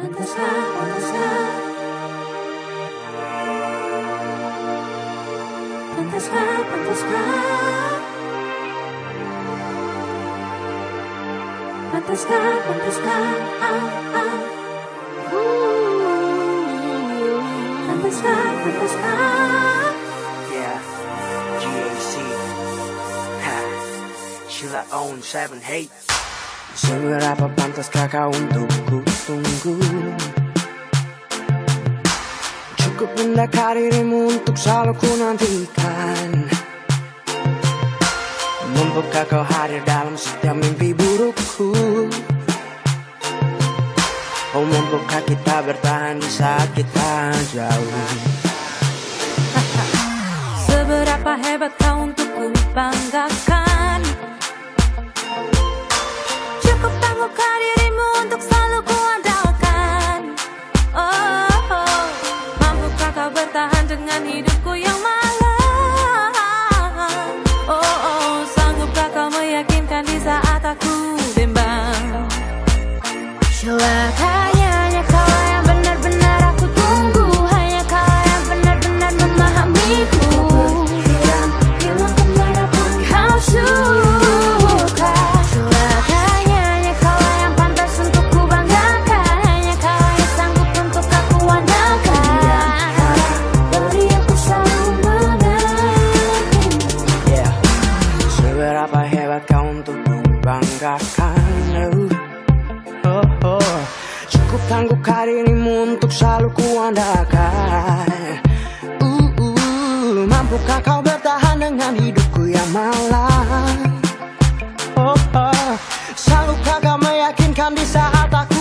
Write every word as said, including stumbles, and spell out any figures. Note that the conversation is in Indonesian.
Pantaskah, pantaskah, pantaskah, pantaskah, pantaskah, pantaskah, ah, ah. Pantaskah, pantaskah. Yeah, G A C. Ha, Sheila on seven hate. Seberapa pantaskah kau untukku tunggu? Cukup mendekati dirimu untuk selalu ku nantikan. Mampukah kau hadir dalam setiap mimpi burukku? Oh, mampukah kita bertahan di saat kita jauh? Seberapa hebat kau untuk ku banggakan? Cukup tanggungkah dirimu untuk selalu ku andalkan? Oh, oh, mampukah kau bertahan dengan hidupku yang malang? Oh, oh, sanggupkah kau meyakinkan di saat aku bimbang? Celakanya hanya kau yang benar-benar aku tunggu, hanya kau yang benar-benar memahamiku. Dan bilang kemanapun kau suka. Celakanya hanya kau yang pantas untuk ku banggakan, hanya kau yang sanggup untuk aku andalkan. Dari aku selalu menanti. Yeah. Seberapa hebat kau untuk ku banggakan? Oh, oh. Cukup tanggungkah dirimu untuk selalu ku andalkan. uh, uh. Mampukah kau bertahan dengan hidupku yang malang? Oh, oh. Sanggupkah kau meyakinkan di saat aku